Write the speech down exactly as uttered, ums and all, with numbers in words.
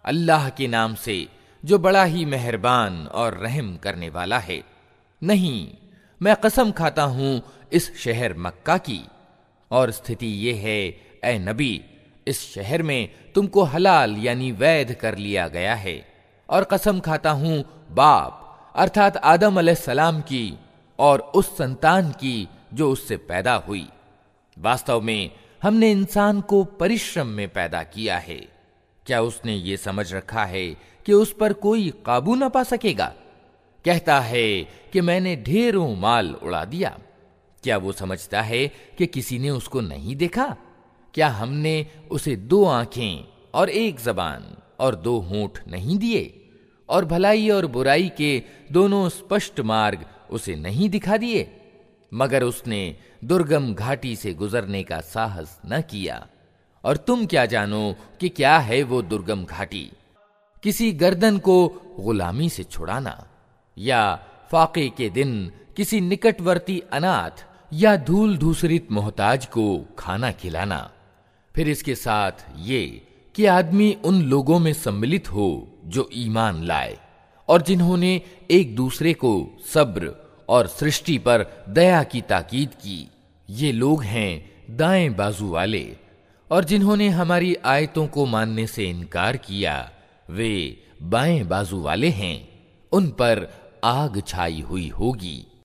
अल्लाह के नाम से जो बड़ा ही मेहरबान और रहम करने वाला है। नहीं, मैं कसम खाता हूं इस शहर मक्का की, और स्थिति ये है ए नबी, इस शहर में तुमको हलाल यानी वैध कर लिया गया है। और कसम खाता हूं बाप अर्थात आदम अलैहिस्सलाम की और उस संतान की जो उससे पैदा हुई। वास्तव में हमने इंसान को परिश्रम में पैदा किया है। क्या उसने ये समझ रखा है कि उस पर कोई काबू ना पा सकेगा? कहता है कि मैंने ढेरों माल उड़ा दिया। क्या वो समझता है कि किसी ने उसको नहीं देखा? क्या हमने उसे दो आंखें और एक जबान और दो होंठ नहीं दिए? और भलाई और बुराई के दोनों स्पष्ट मार्ग उसे नहीं दिखा दिए? मगर उसने दुर्गम घाटी से गुजरने का साहस न किया। और तुम क्या जानो कि क्या है वो दुर्गम घाटी? किसी गर्दन को गुलामी से छुड़ाना, या फाके के दिन किसी निकटवर्ती अनाथ या धूल धूसरित मोहताज को खाना खिलाना। फिर इसके साथ ये कि आदमी उन लोगों में सम्मिलित हो जो ईमान लाए और जिन्होंने एक दूसरे को सब्र और सृष्टि पर दया की ताकीद की। ये लोग हैं दाएं बाजू वाले। और जिन्होंने हमारी आयतों को मानने से इनकार किया वे बाएं बाजू वाले हैं। उन पर आग छाई हुई होगी।